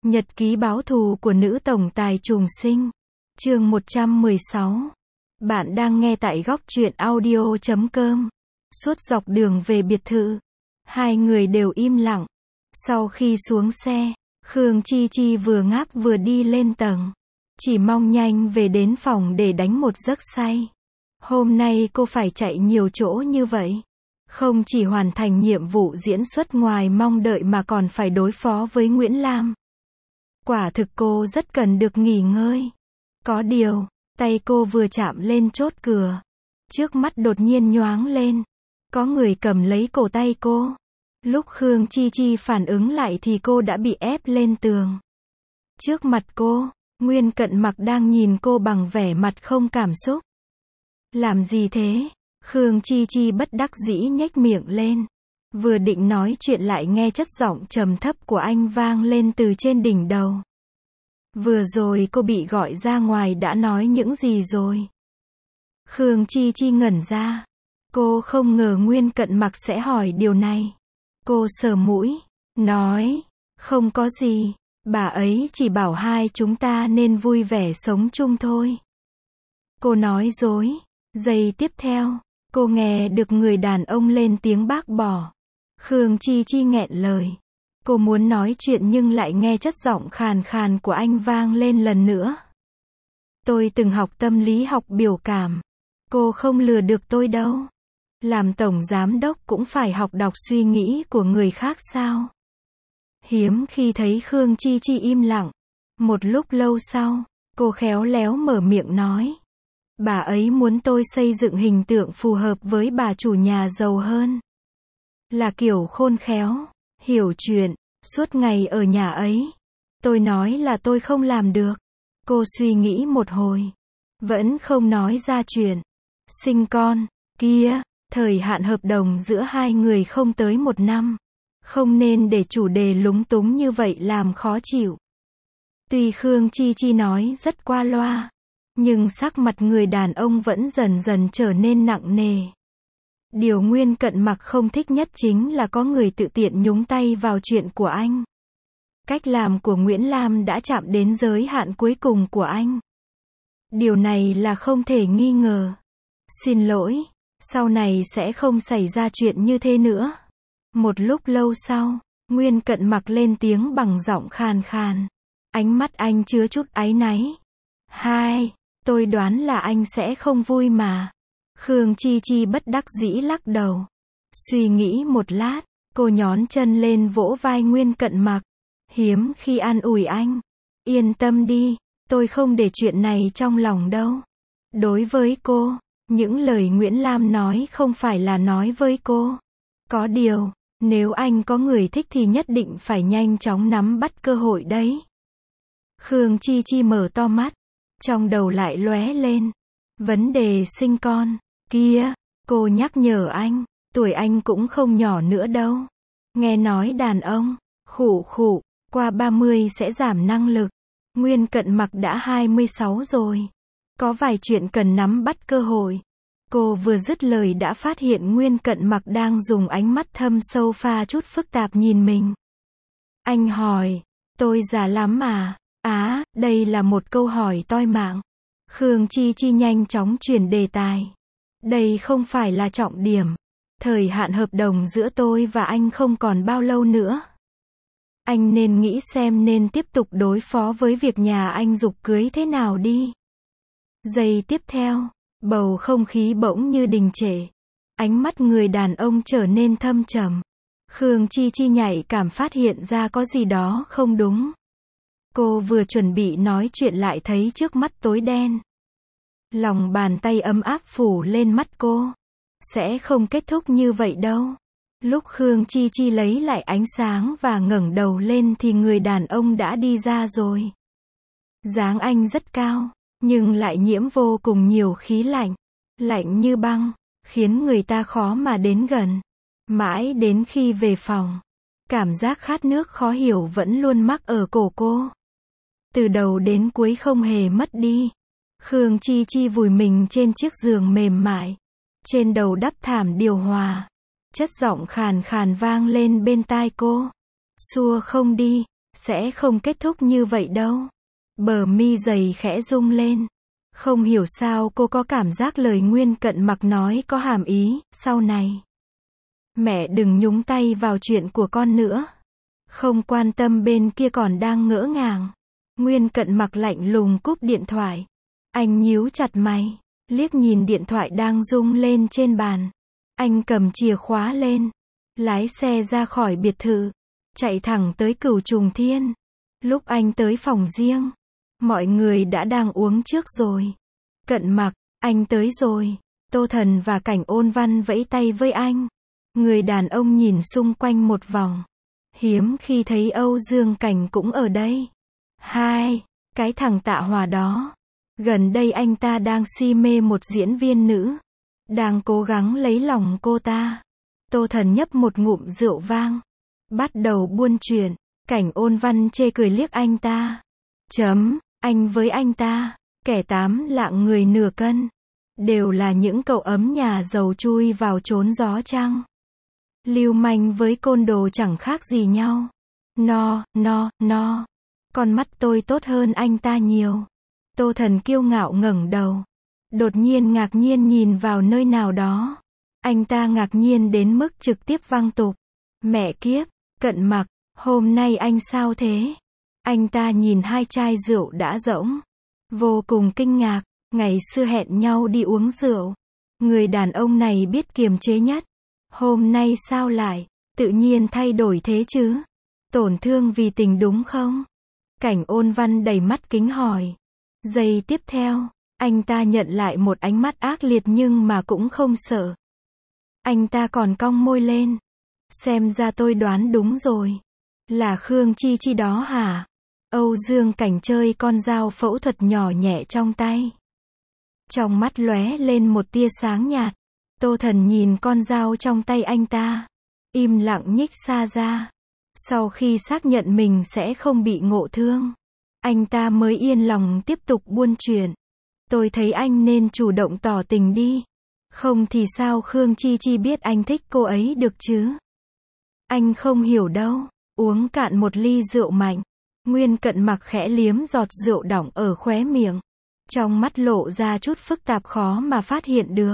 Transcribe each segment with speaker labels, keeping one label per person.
Speaker 1: Nhật ký báo thù của nữ tổng tài trùng sinh. Chương 116. Bạn đang nghe tại góc truyện audio.com. Suốt dọc đường về biệt thự, hai người đều im lặng. Sau khi xuống xe, Khương Chi Chi vừa ngáp vừa đi lên tầng. Chỉ mong nhanh về đến phòng để đánh một giấc say. Hôm nay cô phải chạy nhiều chỗ như vậy. Không chỉ hoàn thành nhiệm vụ diễn xuất ngoài mong đợi mà còn phải đối phó với Nguyễn Lam. Quả thực cô rất cần được nghỉ ngơi. Có điều, tay cô vừa chạm lên chốt cửa, trước mắt đột nhiên nhoáng lên. Có người cầm lấy cổ tay cô. Lúc Khương Chi Chi phản ứng lại thì cô đã bị ép lên tường. Trước mặt cô, Nguyên Cận Mặc đang nhìn cô bằng vẻ mặt không cảm xúc. Làm gì thế? Khương Chi Chi bất đắc dĩ nhếch miệng lên. Vừa định nói chuyện lại nghe chất giọng trầm thấp của anh vang lên từ trên đỉnh đầu. Vừa rồi cô bị gọi ra ngoài đã nói những gì rồi? Khương Chi Chi ngẩn ra. Cô không ngờ Nguyên Cận Mặc sẽ hỏi điều này. Cô sờ mũi, nói, không có gì, bà ấy chỉ bảo hai chúng ta nên vui vẻ sống chung thôi. Cô nói dối. Giây tiếp theo, cô nghe được người đàn ông lên tiếng bác bỏ. Khương Chi Chi nghẹn lời. Cô muốn nói chuyện nhưng lại nghe chất giọng khàn khàn của anh vang lên lần nữa. Tôi từng học tâm lý học biểu cảm. Cô không lừa được tôi đâu. Làm tổng giám đốc cũng phải học đọc suy nghĩ của người khác sao? Hiếm khi thấy Khương Chi Chi im lặng. Một lúc lâu sau, cô khéo léo mở miệng nói. Bà ấy muốn tôi xây dựng hình tượng phù hợp với bà chủ nhà giàu hơn. Là kiểu khôn khéo, hiểu chuyện, suốt ngày ở nhà ấy. Tôi nói là tôi không làm được. Cô suy nghĩ một hồi, vẫn không nói ra chuyện sinh con kia. Thời hạn hợp đồng giữa hai người không tới 1 năm. Không nên để chủ đề lúng túng như vậy làm khó chịu. Tuy Khương Chi Chi nói rất qua loa, nhưng sắc mặt người đàn ông vẫn dần dần trở nên nặng nề. Điều Nguyên Cận Mặc không thích nhất chính là có người tự tiện nhúng tay vào chuyện của anh. Cách làm của Nguyễn Lam đã chạm đến giới hạn cuối cùng của anh. Điều này là không thể nghi ngờ. Xin lỗi, sau này sẽ không xảy ra chuyện như thế nữa. Một lúc lâu sau, Nguyên Cận Mặc lên tiếng bằng giọng khàn khàn. Ánh mắt anh chứa chút áy náy. Tôi đoán là anh sẽ không vui mà. Khương Chi Chi bất đắc dĩ lắc đầu. Suy nghĩ một lát, cô nhón chân lên vỗ vai Nguyên Cận Mặc. Hiếm khi an ủi anh. Yên tâm đi, tôi không để chuyện này trong lòng đâu. Đối với cô, những lời Nguyễn Lam nói không phải là nói với cô. Có điều, nếu anh có người thích thì nhất định phải nhanh chóng nắm bắt cơ hội đấy. Khương Chi Chi mở to mắt. Trong đầu lại lóe lên. Vấn đề sinh con kia, cô nhắc nhở anh. Tuổi anh cũng không nhỏ nữa đâu. Nghe nói đàn ông, qua 30 sẽ giảm năng lực. Nguyên Cận Mặc đã 26 rồi. Có vài chuyện cần nắm bắt cơ hội. Cô vừa dứt lời đã phát hiện Nguyên Cận Mặc đang dùng ánh mắt thâm sâu pha chút phức tạp nhìn mình. Anh hỏi, tôi già lắm à? Đây là một câu hỏi toi mạng. Khương Chi Chi nhanh chóng chuyển đề tài. Đây không phải là trọng điểm. Thời hạn hợp đồng giữa tôi và anh không còn bao lâu nữa. Anh nên nghĩ xem nên tiếp tục đối phó với việc nhà anh giục cưới thế nào đi. Giây tiếp theo, bầu không khí bỗng như đình trệ. Ánh mắt người đàn ông trở nên thâm trầm. Khương Chi Chi nhạy cảm phát hiện ra có gì đó không đúng. Cô vừa chuẩn bị nói chuyện lại thấy trước mắt tối đen. Lòng bàn tay ấm áp phủ lên mắt cô. Sẽ không kết thúc như vậy đâu. Lúc Khương Chi Chi lấy lại ánh sáng và ngẩng đầu lên thì người đàn ông đã đi ra rồi. Dáng anh rất cao, nhưng lại nhiễm vô cùng nhiều khí lạnh. Lạnh như băng, khiến người ta khó mà đến gần. Mãi đến khi về phòng, cảm giác khát nước khó hiểu vẫn luôn mắc ở cổ cô. Từ đầu đến cuối không hề mất đi. Khương Chi Chi vùi mình trên chiếc giường mềm mại. Trên đầu đắp thảm điều hòa. Chất giọng khàn khàn vang lên bên tai cô. Xua không đi, Sẽ không kết thúc như vậy đâu. Bờ mi dày khẽ rung lên. Không hiểu sao cô có cảm giác lời Nguyên Cận Mặc nói có hàm ý, sau này. Mẹ đừng nhúng tay vào chuyện của con nữa. Không quan tâm bên kia còn đang ngỡ ngàng. Nguyên Cận Mặc lạnh lùng cúp điện thoại. Anh nhíu chặt mày, liếc nhìn điện thoại đang rung lên trên bàn. Anh cầm chìa khóa lên, lái xe ra khỏi biệt thự, chạy thẳng tới Cửu Trùng Thiên. Lúc anh tới phòng riêng, mọi người đã đang uống trước rồi. Cận Mặc, anh tới rồi. Tô Thần và Cảnh Ôn Văn vẫy tay với anh. Người đàn ông nhìn xung quanh một vòng. Hiếm khi thấy Âu Dương Cảnh cũng ở đây. Hai, cái thằng Tạ Hòa đó. Gần đây anh ta đang si mê một diễn viên nữ. Đang cố gắng lấy lòng cô ta. Tô Thần nhấp một ngụm rượu vang. Bắt đầu buôn chuyện. Cảnh Ôn Văn chê cười liếc anh ta. Anh với anh ta, kẻ tám lạng người nửa cân. Đều là những cậu ấm nhà giàu chui vào trốn gió chăng. Lưu manh với côn đồ chẳng khác gì nhau. No. Con mắt tôi tốt hơn anh ta nhiều. Tô Thần kiêu ngạo ngẩng đầu. Đột nhiên ngạc nhiên nhìn vào nơi nào đó. Anh ta ngạc nhiên đến mức trực tiếp văng tục. Mẹ kiếp, Cận Mặc, hôm nay anh sao thế? Anh ta nhìn hai chai rượu đã rỗng. Vô cùng kinh ngạc, ngày xưa hẹn nhau đi uống rượu. Người đàn ông này biết kiềm chế nhất. Hôm nay sao lại, tự nhiên thay đổi thế chứ? Tổn thương vì tình đúng không? Cảnh Ôn Văn đầy mắt kính hỏi. Giây tiếp theo, anh ta nhận lại một ánh mắt ác liệt nhưng mà cũng không sợ. Anh ta còn cong môi lên. Xem ra tôi đoán đúng rồi. Là Khương Chi Chi đó hả? Âu Dương Cảnh chơi con dao phẫu thuật nhỏ nhẹ trong tay. Trong mắt lóe lên một tia sáng nhạt. Tô Thần nhìn con dao trong tay anh ta. Im lặng nhích xa ra. Sau khi xác nhận mình sẽ không bị ngộ thương, anh ta mới yên lòng tiếp tục buôn chuyện. Tôi thấy anh nên chủ động tỏ tình đi. Không thì sao Khương Chi Chi biết anh thích cô ấy được chứ? Anh không hiểu đâu. Uống cạn một ly rượu mạnh. Nguyên Cận Mặc khẽ liếm giọt rượu đọng ở khóe miệng. Trong mắt lộ ra chút phức tạp khó mà phát hiện được.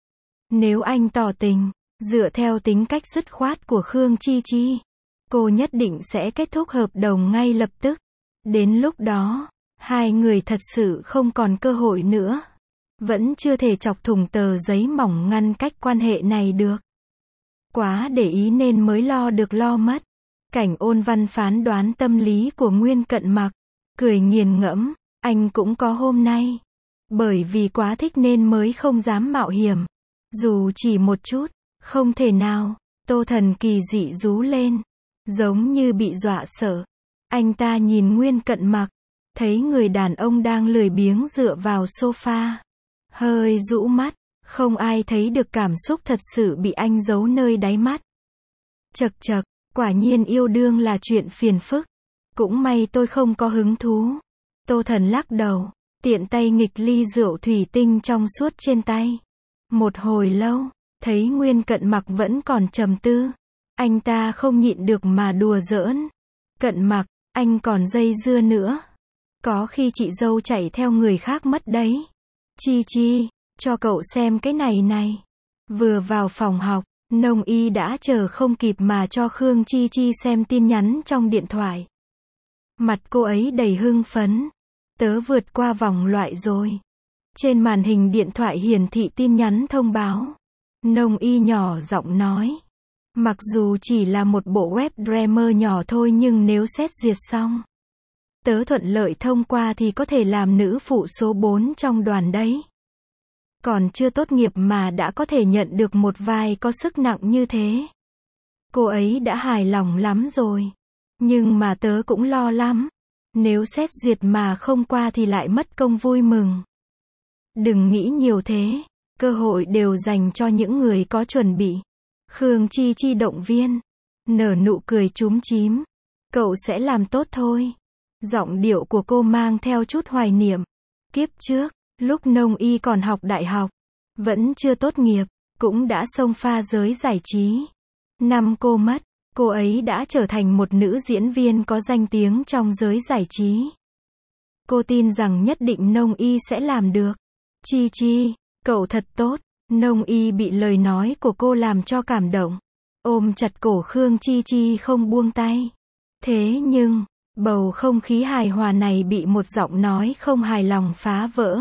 Speaker 1: Nếu anh tỏ tình, dựa theo tính cách dứt khoát của Khương Chi Chi, cô nhất định sẽ kết thúc hợp đồng ngay lập tức. Đến lúc đó, hai người thật sự không còn cơ hội nữa. Vẫn chưa thể chọc thủng tờ giấy mỏng ngăn cách quan hệ này được. Quá để ý nên mới lo được lo mất. Cảnh Ôn Văn phán đoán tâm lý của Nguyên Cận Mặc, cười nghiền ngẫm, anh cũng có hôm nay. Bởi vì quá thích nên mới không dám mạo hiểm. Dù chỉ một chút, không thể nào. Tô Thần kỳ dị rú lên, giống như bị dọa sợ. Anh ta nhìn Nguyên Cận Mặc, thấy người đàn ông đang lười biếng dựa vào sofa, hơi rũ mắt, không ai thấy được cảm xúc thật sự bị anh giấu nơi đáy mắt. Chậc chậc, quả nhiên yêu đương là chuyện phiền phức. Cũng may tôi không có hứng thú. Tô Thần lắc đầu, tiện tay nghịch ly rượu thủy tinh trong suốt trên tay. Một hồi lâu, thấy Nguyên Cận Mặc vẫn còn trầm tư. Anh ta không nhịn được mà đùa giỡn. Cận Mặc, anh còn dây dưa nữa. Có khi chị dâu chạy theo người khác mất đấy. Chi Chi, cho cậu xem cái này này. Vừa vào phòng học, Nông Y đã chờ không kịp mà cho Khương Chi Chi xem tin nhắn trong điện thoại. Mặt cô ấy đầy hưng phấn. Tớ vượt qua vòng loại rồi. Trên màn hình điện thoại hiển thị tin nhắn thông báo. Nông Y nhỏ giọng nói. Mặc dù chỉ là một bộ web drama nhỏ thôi nhưng nếu xét duyệt xong, tớ thuận lợi thông qua thì có thể làm nữ phụ số 4 trong đoàn đấy. Còn chưa tốt nghiệp mà đã có thể nhận được một vai có sức nặng như thế. Cô ấy đã hài lòng lắm rồi. Nhưng mà tớ cũng lo lắm. Nếu xét duyệt mà không qua thì lại mất công vui mừng. Đừng nghĩ nhiều thế. Cơ hội đều dành cho những người có chuẩn bị. Khương Chi Chi động viên. Nở nụ cười chúm chím. Cậu sẽ làm tốt thôi. Giọng điệu của cô mang theo chút hoài niệm. Kiếp trước, lúc Nông Y còn học đại học, vẫn chưa tốt nghiệp, cũng đã xông pha giới giải trí. Năm cô mất, Cô ấy đã trở thành một nữ diễn viên có danh tiếng trong giới giải trí. Cô tin rằng nhất định Nông Y sẽ làm được. Chi Chi, cậu thật tốt. Nông Y bị lời nói của cô làm cho cảm động. Ôm chặt cổ Khương Chi Chi không buông tay. Thế nhưng, bầu không khí hài hòa này bị một giọng nói không hài lòng phá vỡ.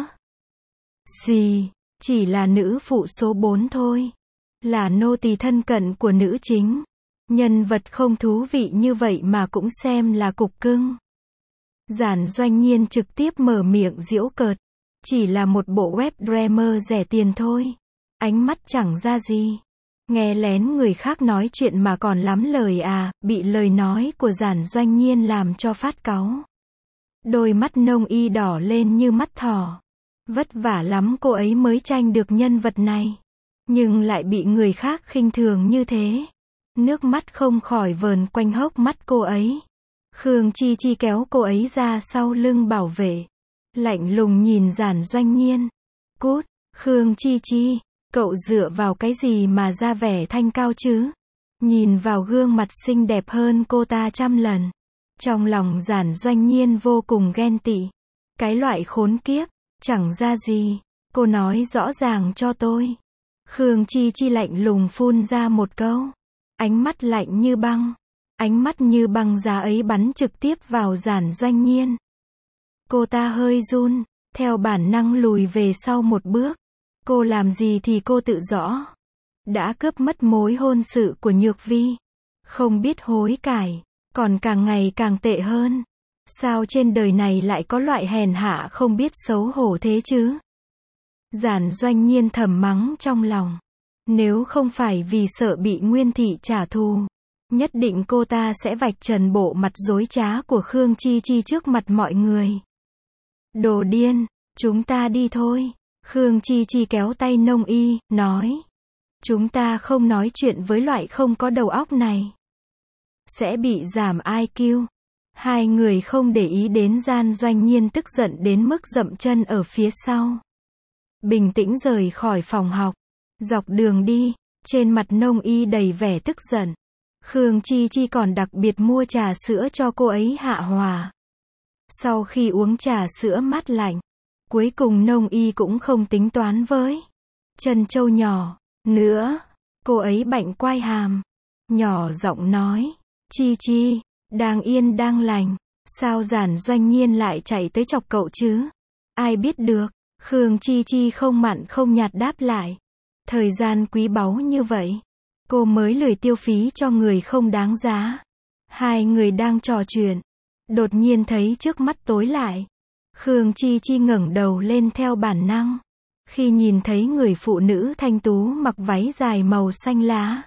Speaker 1: Gì, chỉ là nữ phụ số 4 thôi. Là nô tỳ thân cận của nữ chính. Nhân vật không thú vị như vậy mà cũng xem là cục cưng. Giản Doanh Nhiên trực tiếp mở miệng giễu cợt. Chỉ là một bộ web drama rẻ tiền thôi. Ánh mắt chẳng ra gì. Nghe lén người khác nói chuyện mà còn lắm lời à, bị lời nói của Giản Doanh Nhiên làm cho phát cáu. Đôi mắt Nông Y đỏ lên như mắt thỏ. Vất vả lắm cô ấy mới tranh được nhân vật này. Nhưng lại bị người khác khinh thường như thế. Nước mắt không khỏi vờn quanh hốc mắt cô ấy. Khương Chi Chi kéo cô ấy ra sau lưng bảo vệ. Lạnh lùng nhìn Giản Doanh Nhiên. Cút, Khương Chi Chi, cậu dựa vào cái gì mà ra vẻ thanh cao chứ? Nhìn vào gương mặt xinh đẹp hơn cô ta trăm lần. Trong lòng Giản Doanh Nhiên vô cùng ghen tị. Cái loại khốn kiếp, chẳng ra gì. Cô nói rõ ràng cho tôi. Khương Chi Chi lạnh lùng phun ra một câu. Ánh mắt lạnh như băng. Ánh mắt như băng giá ấy bắn trực tiếp vào Giản Doanh Nhiên. Cô ta hơi run, theo bản năng lùi về sau một bước. Cô làm gì thì cô tự rõ. Đã cướp mất mối hôn sự của Nhược Vi. Không biết hối cải, còn càng ngày càng tệ hơn. Sao trên đời này lại có loại hèn hạ không biết xấu hổ thế chứ? Giản Doanh Nhiên thầm mắng trong lòng. Nếu không phải vì sợ bị Nguyên Thị trả thù, nhất định cô ta sẽ vạch trần bộ mặt dối trá của Khương Chi Chi trước mặt mọi người. Đồ điên, chúng ta đi thôi. Khương Chi Chi kéo tay Nông Y, nói. Chúng ta không nói chuyện với loại không có đầu óc này. Sẽ bị giảm IQ. Hai người không để ý đến Giản Doanh Nhiên tức giận đến mức dậm chân ở phía sau. Bình tĩnh rời khỏi phòng học. Dọc đường đi, trên mặt Nông Y đầy vẻ tức giận. Khương Chi Chi còn đặc biệt mua trà sữa cho cô ấy hạ hòa. Sau khi uống trà sữa mát lạnh, cuối cùng Nông Y cũng không tính toán với Trân Châu nhỏ nữa. Cô ấy bạnh quai hàm, nhỏ giọng nói, Chi Chi, đang yên đang lành, sao Giản Doanh Nhiên lại chạy tới chọc cậu chứ? Ai biết được. Khương Chi Chi không mặn không nhạt đáp lại. Thời gian quý báu như vậy, cô mới lười tiêu phí cho người không đáng giá. Hai người đang trò chuyện, đột nhiên thấy trước mắt tối lại. Khương Chi Chi ngẩng đầu lên theo bản năng. Khi nhìn thấy người phụ nữ thanh tú mặc váy dài màu xanh lá,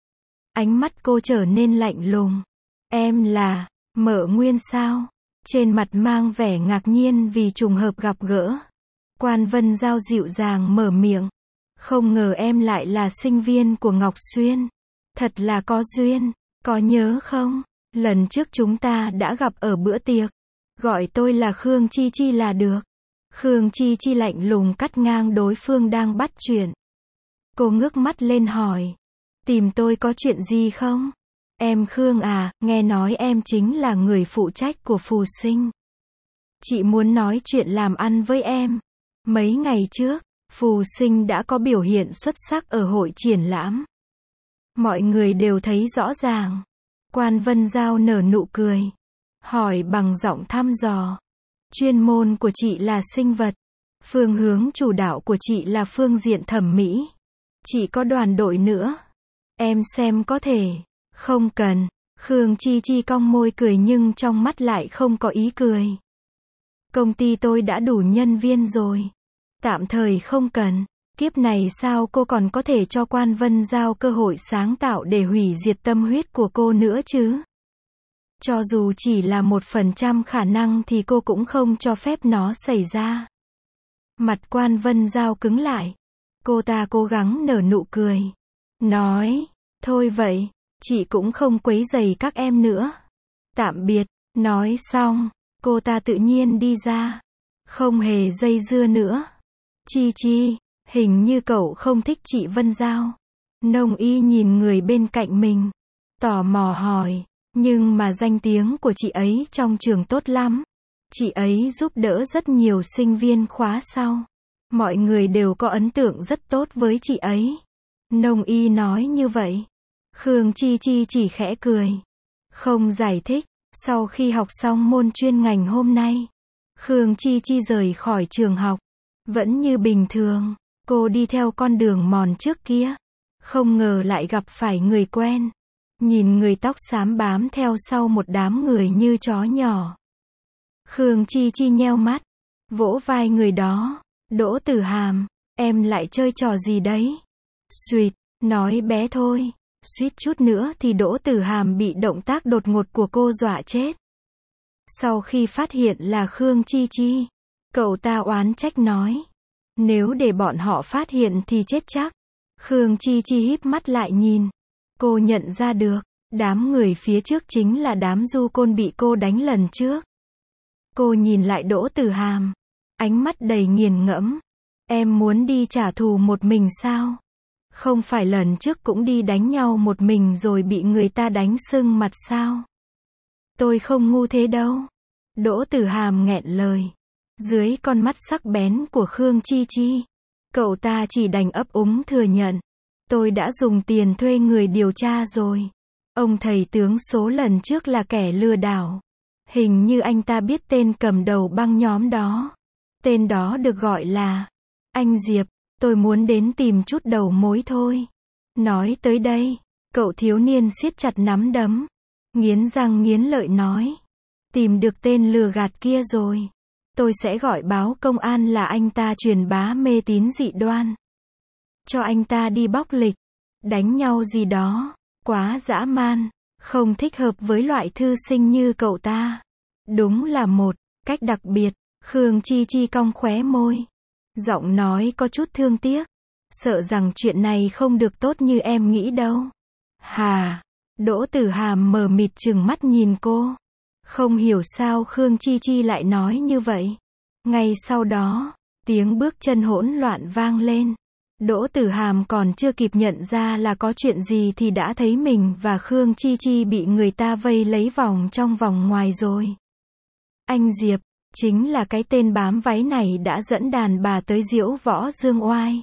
Speaker 1: ánh mắt cô trở nên lạnh lùng. Em là Mợ Nguyên sao? Trên mặt mang vẻ ngạc nhiên vì trùng hợp gặp gỡ. Quan Vân Giao dịu dàng mở miệng. Không ngờ em lại là sinh viên của Ngọc Xuyên. Thật là có duyên. Có nhớ không? Lần trước chúng ta đã gặp ở bữa tiệc. Gọi tôi là Khương Chi Chi là được. Khương Chi Chi lạnh lùng cắt ngang đối phương đang bắt chuyện. Cô ngước mắt lên hỏi. Tìm tôi có chuyện gì không? Em Khương à, nghe nói em chính là người phụ trách của Phù Sinh. Chị muốn nói chuyện làm ăn với em. Mấy ngày trước, Phù Sinh đã có biểu hiện xuất sắc ở hội triển lãm. Mọi người đều thấy rõ ràng. Quan Vân Giao nở nụ cười. Hỏi bằng giọng thăm dò. Chuyên môn của chị là sinh vật. Phương hướng chủ đạo của chị là phương diện thẩm mỹ. Chị có đoàn đội nữa. Em xem có thể. Không cần. Khương Chi Chi cong môi cười nhưng trong mắt lại không có ý cười. Công ty tôi đã đủ nhân viên rồi. Tạm thời không cần. Kiếp này sao cô còn có thể cho Quan Vân Giao cơ hội sáng tạo để hủy diệt tâm huyết của cô nữa chứ? Cho dù chỉ là 1% khả năng thì cô cũng không cho phép nó xảy ra. Mặt Quan Vân Giao cứng lại. Cô ta cố gắng nở nụ cười. Nói, thôi vậy, chị cũng không quấy rầy các em nữa. Tạm biệt. Nói xong, cô ta tự nhiên đi ra. Không hề dây dưa nữa. Chi Chi, hình như cậu không thích chị Vân Giao. Nông Y nhìn người bên cạnh mình. tò mò hỏi, nhưng mà danh tiếng của chị ấy trong trường tốt lắm. Chị ấy giúp đỡ rất nhiều sinh viên khóa sau. Mọi người đều có ấn tượng rất tốt với chị ấy. Nông y nói như vậy. Khương Chi Chi chỉ khẽ cười. Không giải thích. Sau khi học xong môn chuyên ngành hôm nay, Khương Chi Chi rời khỏi trường học. Vẫn như bình thường, cô đi theo con đường mòn trước kia. Không ngờ lại gặp phải người quen. Nhìn người tóc xám bám theo sau một đám người như chó nhỏ. Khương Chi Chi nheo mắt, vỗ vai người đó. Đỗ Tử Hàm, em lại chơi trò gì đấy? Suýt, nói bé thôi. Suýt chút nữa thì Đỗ Tử Hàm bị động tác đột ngột của cô dọa chết. Sau khi phát hiện là Khương Chi Chi, cậu ta oán trách nói. Nếu để bọn họ phát hiện thì chết chắc. Khương Chi Chi híp mắt lại nhìn. Cô nhận ra được, đám người phía trước chính là đám du côn bị cô đánh lần trước. Cô nhìn lại Đỗ Tử Hàm, ánh mắt đầy nghiền ngẫm. Em muốn đi trả thù một mình sao? Không phải lần trước cũng đi đánh nhau một mình rồi bị người ta đánh sưng mặt sao? Tôi không ngu thế đâu. Đỗ Tử Hàm nghẹn lời. Dưới con mắt sắc bén của Khương Chi Chi, cậu ta chỉ đành ấp úng thừa nhận. Tôi đã dùng tiền thuê người điều tra rồi. Ông thầy tướng số lần trước là kẻ lừa đảo. Hình như anh ta biết tên cầm đầu băng nhóm đó. Tên đó được gọi là anh Diệp. Tôi muốn đến tìm chút đầu mối thôi. Nói tới đây, cậu thiếu niên siết chặt nắm đấm. Nghiến răng nghiến lợi nói. Tìm được tên lừa gạt kia rồi. Tôi sẽ gọi báo công an là anh ta truyền bá mê tín dị đoan. Cho anh ta đi bóc lịch. Đánh nhau gì đó. Quá dã man. Không thích hợp với loại thư sinh như cậu ta. Đúng là một cách đặc biệt. Khương Chi Chi cong khóe môi. Giọng nói có chút thương tiếc. Sợ rằng chuyện này không được tốt như em nghĩ đâu. Hà. Đỗ Tử Hàm mờ mịt trừng mắt nhìn cô. Không hiểu sao Khương Chi Chi lại nói như vậy. Ngay sau đó, tiếng bước chân hỗn loạn vang lên. Đỗ Tử Hàm còn chưa kịp nhận ra là có chuyện gì thì đã thấy mình và Khương Chi Chi bị người ta vây lấy vòng trong vòng ngoài rồi. Anh Diệp, chính là cái tên bám váy này đã dẫn đàn bà tới diễu võ dương oai.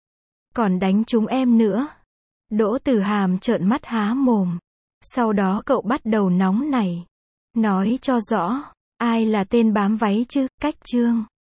Speaker 1: Còn đánh chúng em nữa. Đỗ Tử Hàm trợn mắt há mồm. Sau đó cậu bắt đầu nóng nảy. Nói cho rõ, ai là tên bám váy chứ, cách chương.